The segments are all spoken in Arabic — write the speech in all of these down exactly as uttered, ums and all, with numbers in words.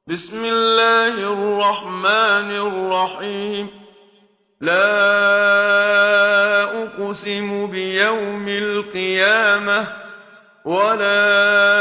بسم الله الرحمن الرحيم. لا أقسم بيوم القيامة ولا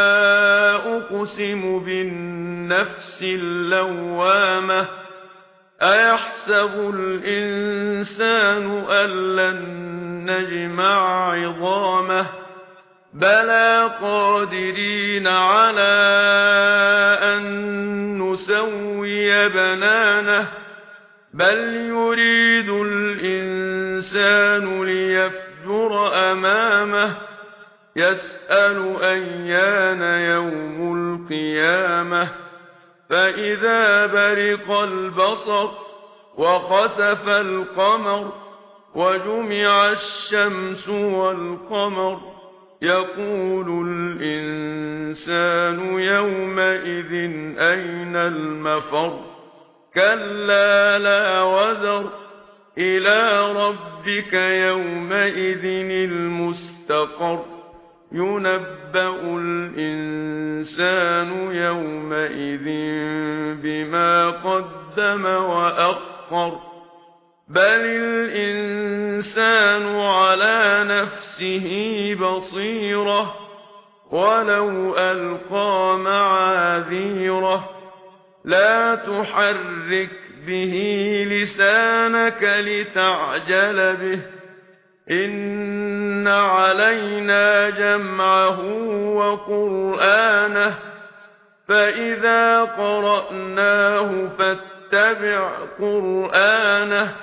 أقسم بالنفس اللوامة أيحسب الإنسان أن لن نجمع عظامه بلى قادرين على أن نسوي بنانه بل يريد الإنسان ليفجر أمامه يسأل أيان يوم القيامة فإذا برق البصر وخسف القمر وجمع الشمس والقمر يقول الإنسان يومئذ أين المفر كلا لا وزر إلى ربك يومئذ المستقر ينبأ الإنسان يومئذ بما قدم وأخر بل الإنسان على نفسه بصيرة ولو ألقى معاذيره لا تحرك به لسانك لتعجل به إن علينا جمعه وقرآنه فإذا قرأناه فاتبع قرآنه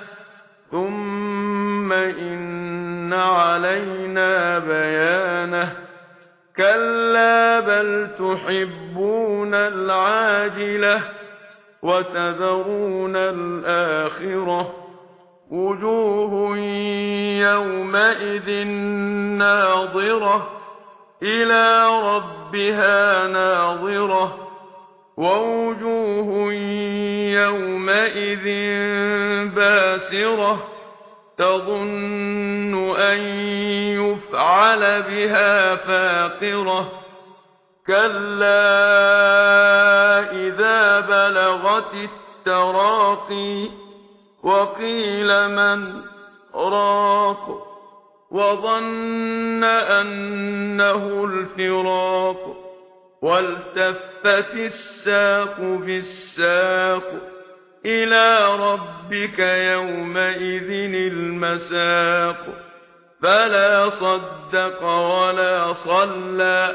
ثم إن علينا بيانه كلا بل تحبون العاجلة وتذرون الآخرة وجوه يومئذ ناظرة إلى ربها ناظرة ووجوه يومئذ باسرة تظن أن يفعل بها فاقرة كلا إذا بلغت التراقي وقيل من راق وظن أنه الفراق والتفت الساق بالساق إلى ربك يومئذ المساق فلا صدق ولا صلى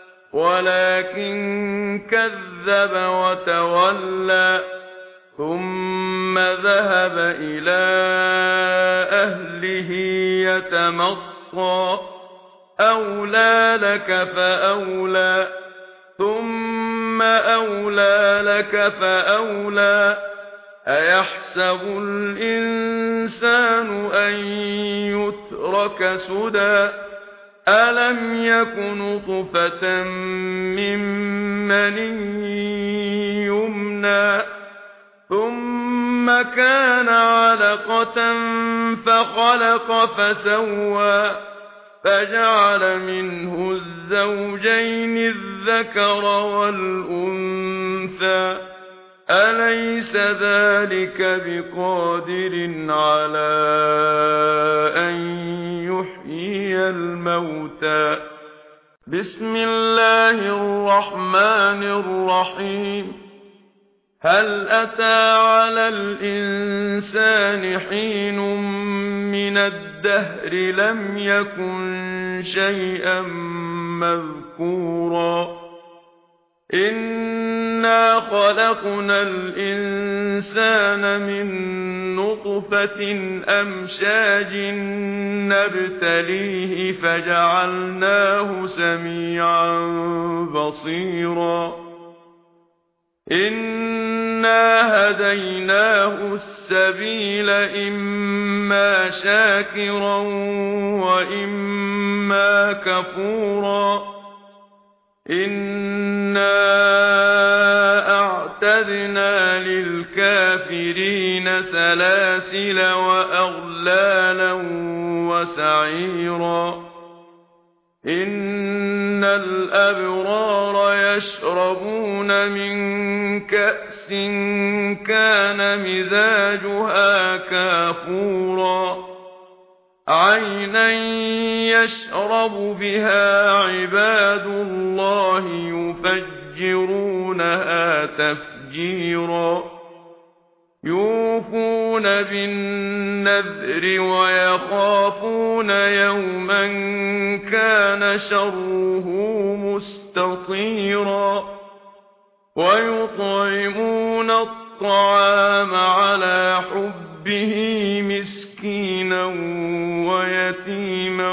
ولكن كذب وتولى ثم ذهب إلى أهله يتمطى أولى لك فأولى ثم أولى لك فأولى أيحسب الإنسان أن يترك سدى ألم يك نطفة من مني يمنى ثم كان علقة فخلق فسوى فجعل منه الزوجين الذكر والأنثى أليس ذلك بقادر على أن يحيي الموتى بسم الله الرحمن الرحيم هل أتى على الإنسان حين من الدهر لم يكن شيئا مذكورا إنا خلقنا الإنسان من نطفة أمشاج نبتليه فجعلناه سميعا بصيرا إنا هديناه السبيل إما شاكرا وإما كفورا إنا أعتدنا للكافرين سلاسل وأغلالا وسعيرا إن الأبرار يشربون من كأس كان مزاجها كافورا عينا يشرب بها عباد الله يفجرونها تفجيرا يوفون بالنذر ويخافون يوما كان شره مستطيرا ويطعمون الطعام على حبه مسكينا ويتيما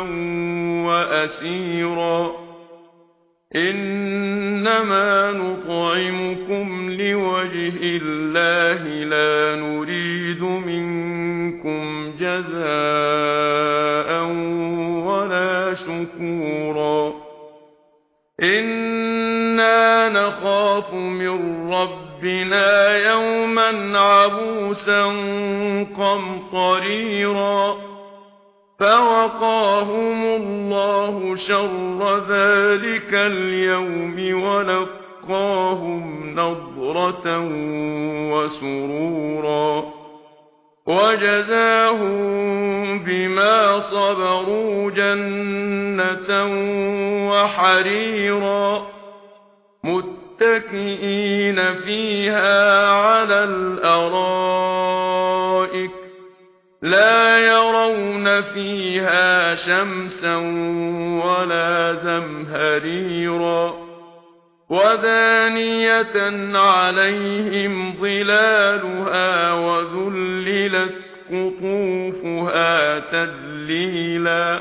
وأسيرا إنما نطعمكم لوجه الله لا نريد منكم جزاء ولا شكورا إنا نخاف من ربنا يوما عبوسا قمطريرا فوقاهم الله شر ذلك اليوم ولقاهم نضرة وسرورا وجزاهم بما صبروا جنة وحريرا متكئين فيها على الأرائك لا يرون فيها شمسا ولا زمهريرا ودانية عليهم ظلالها وذللت قطوفها تذليلا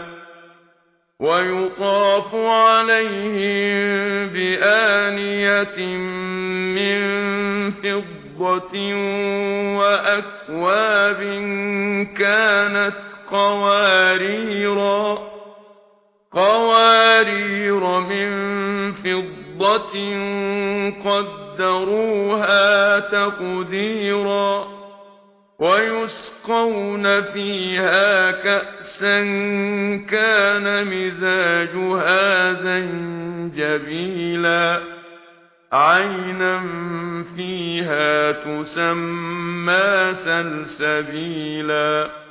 ويطاف عليهم بآنية من فضة وأكواب كانت قواريرا قوارير من فضة قدروها تقديرا ويسقون فيها كأسا كان مزاجها زنجبيلا عينا فيها تسمى سلسبيلا